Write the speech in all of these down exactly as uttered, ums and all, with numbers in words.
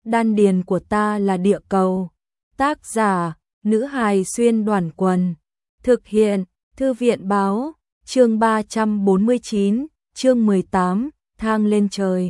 đan điền của ta là địa cầu. Tác giả, nữ hài xuyên đoàn quần. Thực hiện, thư viện báo, chương ba trăm bốn mươi chín, chương mười tám, thang lên trời.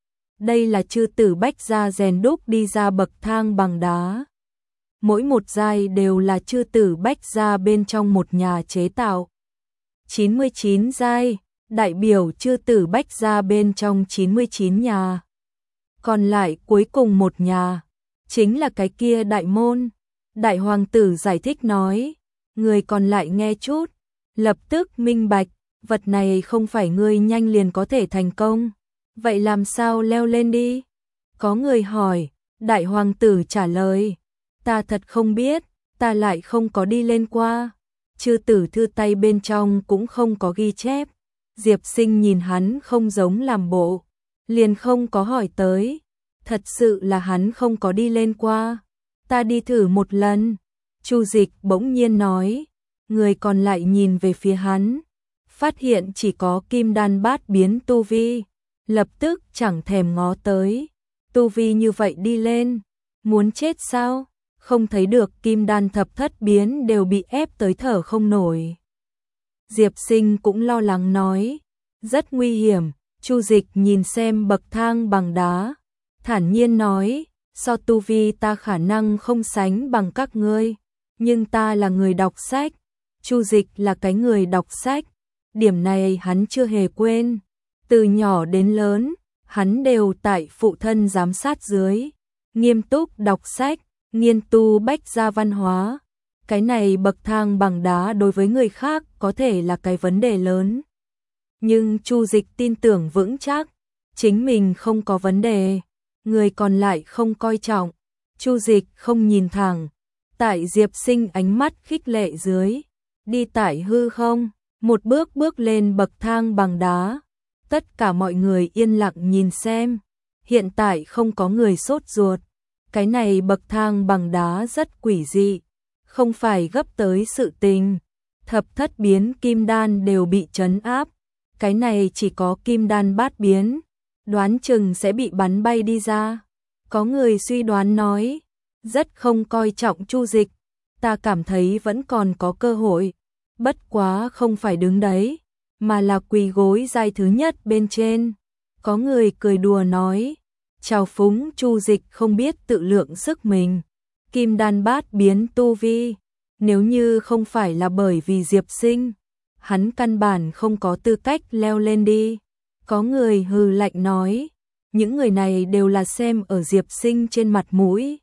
Đây là chư tử bách gia rèn đúc đi ra bậc thang bằng đá. Mỗi một giai đều là chư tử bách gia bên trong một nhà chế tạo. chín mươi chín giai, đại biểu chư tử bách gia bên trong chín mươi chín nhà. Còn lại cuối cùng một nhà, chính là cái kia đại môn. Đại hoàng tử giải thích nói, người còn lại nghe chút, lập tức minh bạch, vật này không phải ngươi nhanh liền có thể thành công. Vậy làm sao leo lên đi? Có người hỏi, đại hoàng tử trả lời, ta thật không biết, ta lại không có đi lên qua. Chư tử thư tay bên trong cũng không có ghi chép. Diệp Sinh nhìn hắn không giống làm bộ, liền không có hỏi tới. Thật sự là hắn không có đi lên qua. Ta đi thử một lần. Chu Dịch bỗng nhiên nói. Người còn lại nhìn về phía hắn, phát hiện chỉ có kim đan bát biến tu vi, lập tức chẳng thèm ngó tới. Tu vi như vậy đi lên, muốn chết sao? Không thấy được kim đan thập thất biến đều bị ép tới thở không nổi. Diệp Sinh cũng lo lắng nói, rất nguy hiểm. Chu Dịch nhìn xem bậc thang bằng đá, thản nhiên nói, so tu vi ta khả năng không sánh bằng các ngươi, nhưng ta là người đọc sách. Chu Dịch là cái người đọc sách, điểm này hắn chưa hề quên. Từ nhỏ đến lớn, hắn đều tại phụ thân giám sát dưới, nghiêm túc đọc sách, nghiên tu bách gia văn hóa. Cái này bậc thang bằng đá đối với người khác có thể là cái vấn đề lớn. Nhưng Chu Dịch tin tưởng vững chắc, chính mình không có vấn đề, người còn lại không coi trọng. Chu Dịch không nhìn thẳng, tại Diệp Sinh ánh mắt khích lệ dưới, đi tại hư không, một bước bước lên bậc thang bằng đá. Tất cả mọi người yên lặng nhìn xem, hiện tại không có người sốt ruột. Cái này bậc thang bằng đá rất quỷ dị, không phải gấp tới sự tình. Thập thất biến kim đan đều bị trấn áp, cái này chỉ có kim đan bát biến, đoán chừng sẽ bị bắn bay đi ra. Có người suy đoán nói, rất không coi trọng Chu Dịch, ta cảm thấy vẫn còn có cơ hội, bất quá không phải đứng đấy, mà là quỳ gối giai thứ nhất bên trên. Có người cười đùa nói, chào phúng Chu Dịch không biết tự lượng sức mình. Kim đan bát biến tu vi, nếu như không phải là bởi vì Diệp Sinh, hắn căn bản không có tư cách leo lên đi. Có người hừ lạnh nói, những người này đều là xem ở Diệp Sinh trên mặt mũi,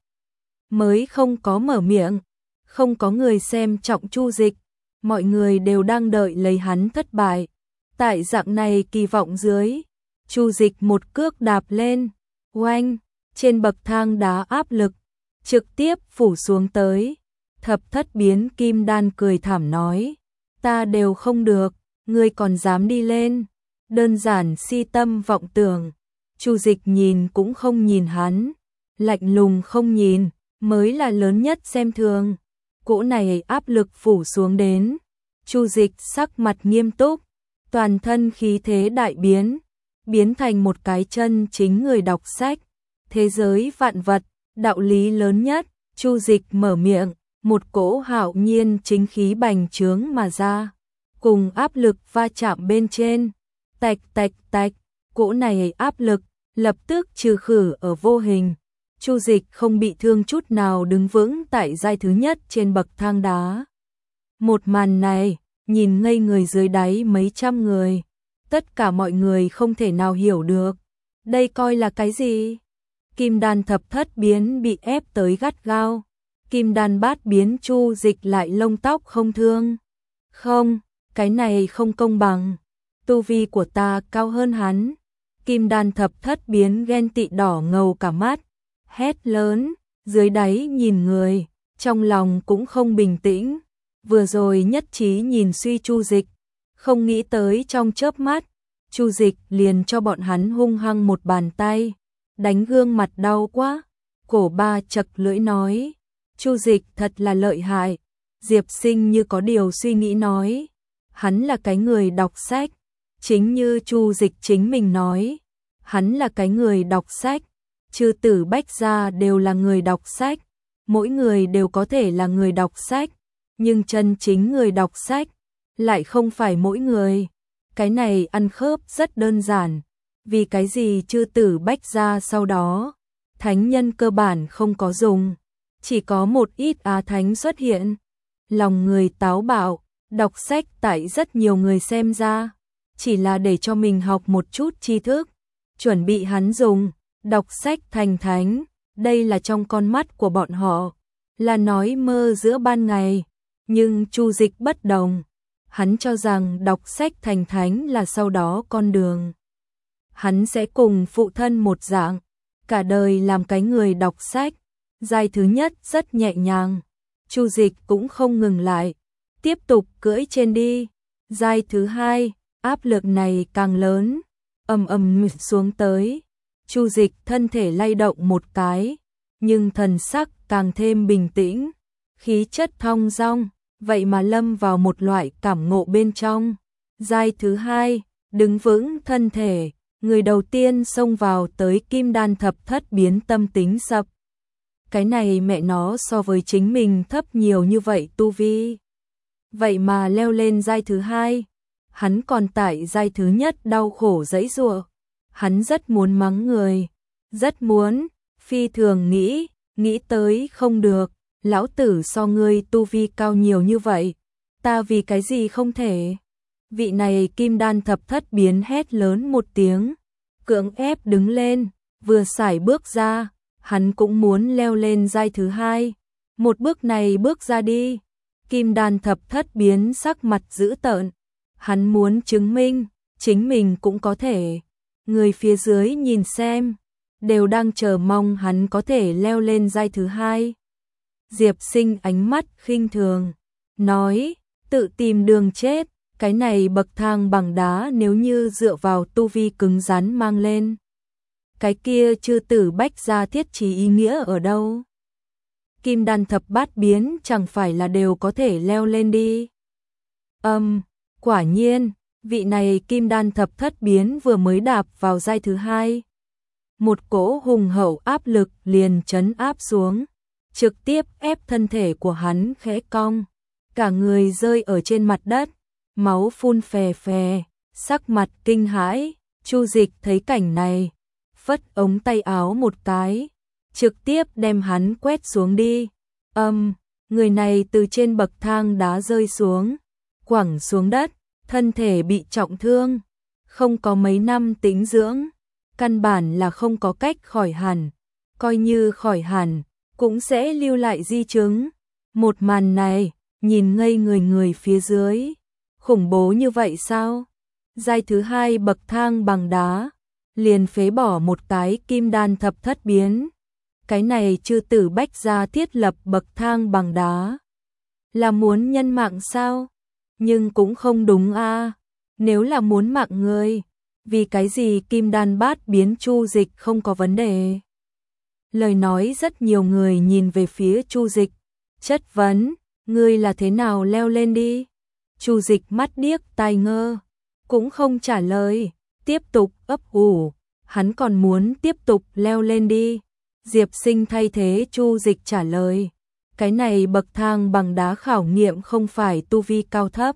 mới không có mở miệng. Không có người xem trọng Chu Dịch, mọi người đều đang đợi lấy hắn thất bại. Tại dạng này kỳ vọng dưới, Chu Dịch một cước đạp lên, oanh, trên bậc thang đá áp lực trực tiếp phủ xuống tới. Thập thất biến kim đan cười thảm nói, ta đều không được, ngươi còn dám đi lên, đơn giản si tâm vọng tưởng. Chu Dịch nhìn cũng không nhìn hắn, lạnh lùng không nhìn, mới là lớn nhất xem thường. Cỗ này áp lực phủ xuống đến, Chu Dịch sắc mặt nghiêm túc, toàn thân khí thế đại biến, biến thành một cái chân chính người đọc sách. Thế giới vạn vật, đạo lý lớn nhất. Chu Dịch mở miệng, một cỗ hạo nhiên chính khí bành trướng mà ra, cùng áp lực va chạm bên trên, tạch tạch tạch, cỗ này áp lực lập tức trừ khử ở vô hình. Chu Dịch không bị thương chút nào đứng vững tại giai thứ nhất trên bậc thang đá. Một màn này, nhìn ngây người dưới đáy mấy trăm người, tất cả mọi người không thể nào hiểu được, đây coi là cái gì? Kim đan thập thất biến bị ép tới gắt gao, kim đan bát biến Chu Dịch lại lông tóc không thương. Không, cái này không công bằng, tu vi của ta cao hơn hắn. Kim đan thập thất biến ghen tị đỏ ngầu cả mắt, hét lớn, dưới đáy nhìn người, trong lòng cũng không bình tĩnh. Vừa rồi nhất trí nhìn suy Chu Dịch, không nghĩ tới trong chớp mắt, Chu Dịch liền cho bọn hắn hung hăng một bàn tay, đánh gương mặt đau quá. Cổ ba chật lưỡi nói, Chu Dịch thật là lợi hại. Diệp Sinh như có điều suy nghĩ nói, hắn là cái người đọc sách, chính như Chu Dịch chính mình nói, hắn là cái người đọc sách, Chư tử Bách gia đều là người đọc sách, mỗi người đều có thể là người đọc sách, nhưng chân chính người đọc sách lại không phải mỗi người. Cái này ăn khớp rất đơn giản, vì cái gì chư tử Bách gia sau đó, thánh nhân cơ bản không có dùng, chỉ có một ít á thánh xuất hiện. Lòng người táo bạo, đọc sách tại rất nhiều người xem ra, chỉ là để cho mình học một chút tri thức, chuẩn bị hắn dùng, đọc sách thành thánh, đây là trong con mắt của bọn họ, là nói mơ giữa ban ngày, nhưng Chu Dịch bất đồng, hắn cho rằng đọc sách thành thánh là sau đó con đường. Hắn sẽ cùng phụ thân một dạng, cả đời làm cái người đọc sách, giai thứ nhất rất nhẹ nhàng, Chu Dịch cũng không ngừng lại, tiếp tục cưỡi trên đi, giai thứ hai, áp lực này càng lớn, ầm ầm xuống tới, Chu Dịch thân thể lay động một cái, nhưng thần sắc càng thêm bình tĩnh, khí chất thong dong, vậy mà lâm vào một loại cảm ngộ bên trong. Giai thứ hai, đứng vững thân thể, người đầu tiên xông vào tới kim đan thập thất biến tâm tính sập. Cái này mẹ nó so với chính mình thấp nhiều như vậy tu vi. Vậy mà leo lên giai thứ hai, hắn còn tại giai thứ nhất đau khổ giãy giụa. Hắn rất muốn mắng người, rất muốn, phi thường nghĩ, nghĩ tới không được, lão tử so ngươi tu vi cao nhiều như vậy, ta vì cái gì không thể. Vị này kim đan thập thất biến hét lớn một tiếng, cưỡng ép đứng lên, vừa sải bước ra, hắn cũng muốn leo lên giai thứ hai. Một bước này bước ra đi, kim đan thập thất biến sắc mặt dữ tợn, hắn muốn chứng minh, chính mình cũng có thể. Người phía dưới nhìn xem, đều đang chờ mong hắn có thể leo lên giai thứ hai. Diệp Sinh ánh mắt khinh thường, nói, tự tìm đường chết, cái này bậc thang bằng đá nếu như dựa vào tu vi cứng rắn mang lên. Cái kia chư tử Bách gia thiết trí ý nghĩa ở đâu? Kim đan thập bát biến chẳng phải là đều có thể leo lên đi. Âm, um, quả nhiên, vị này kim đan thập thất biến vừa mới đạp vào giai thứ hai. Một cỗ hùng hậu áp lực liền trấn áp xuống, trực tiếp ép thân thể của hắn khẽ cong, cả người rơi ở trên mặt đất, máu phun phè phè, sắc mặt kinh hãi. Chu Dịch thấy cảnh này, phất ống tay áo một cái, trực tiếp đem hắn quét xuống đi. Âm, um, người này từ trên bậc thang đá rơi xuống, quẳng xuống đất, thân thể bị trọng thương, không có mấy năm tĩnh dưỡng, căn bản là không có cách khỏi hẳn, coi như khỏi hẳn, cũng sẽ lưu lại di chứng. Một màn này, nhìn ngây người người phía dưới, khủng bố như vậy sao? Giai thứ hai bậc thang bằng đá, liền phế bỏ một cái kim đan thập thất biến. Cái này chư tử Bách gia thiết lập bậc thang bằng đá, là muốn nhân mạng sao? Nhưng cũng không đúng a, à. Nếu là muốn mạng người, vì cái gì kim đan bát biến Chu Dịch không có vấn đề? Lời nói rất nhiều người nhìn về phía Chu Dịch, chất vấn, ngươi là thế nào leo lên đi? Chu Dịch mắt điếc tai ngơ, cũng không trả lời, tiếp tục ấp ủ, hắn còn muốn tiếp tục leo lên đi. Diệp Sinh thay thế Chu Dịch trả lời, cái này bậc thang bằng đá khảo nghiệm không phải tu vi cao thấp,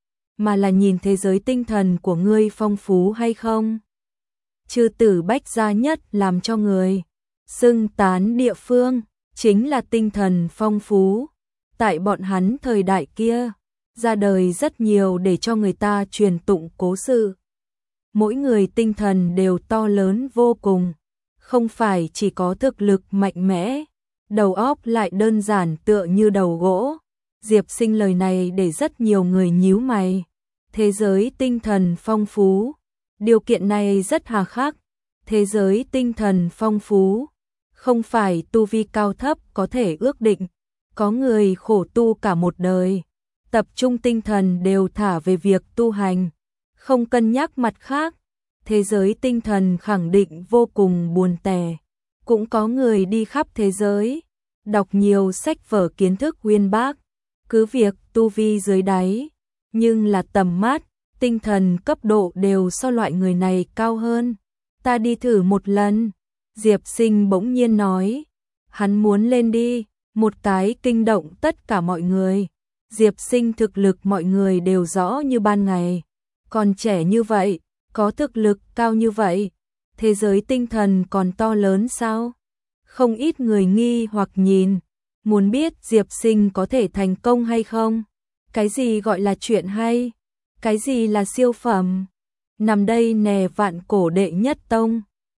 mà là nhìn thế giới tinh thần của ngươi phong phú hay không. Chư tử Bách gia nhất làm cho người xưng tán địa phương, chính là tinh thần phong phú. Tại bọn hắn thời đại kia, ra đời rất nhiều để cho người ta truyền tụng cố sự. Mỗi người tinh thần đều to lớn vô cùng, không phải chỉ có thực lực mạnh mẽ, đầu óc lại đơn giản tựa như đầu gỗ. Diệp Sinh lời này để rất nhiều người nhíu mày. Thế giới tinh thần phong phú, điều kiện này rất hà khắc. Thế giới tinh thần phong phú, không phải tu vi cao thấp có thể ước định. Có người khổ tu cả một đời, tập trung tinh thần đều thả về việc tu hành, không cân nhắc mặt khác. Thế giới tinh thần khẳng định vô cùng buồn tẻ. Cũng có người đi khắp thế giới, đọc nhiều sách vở kiến thức uyên bác, cứ việc tu vi dưới đáy, nhưng là tầm mắt, tinh thần cấp độ đều so loại người này cao hơn. Ta đi thử một lần, Diệp Sinh bỗng nhiên nói, hắn muốn lên đi, một cái kinh động tất cả mọi người. Diệp Sinh thực lực mọi người đều rõ như ban ngày, còn trẻ như vậy, có thực lực cao như vậy, thế giới tinh thần còn to lớn sao? Không ít người nghi hoặc nhìn, muốn biết Diệp Sinh có thể thành công hay không? Cái gì gọi là chuyện hay? Cái gì là siêu phẩm? Nằm đây nè vạn cổ đệ nhất tông.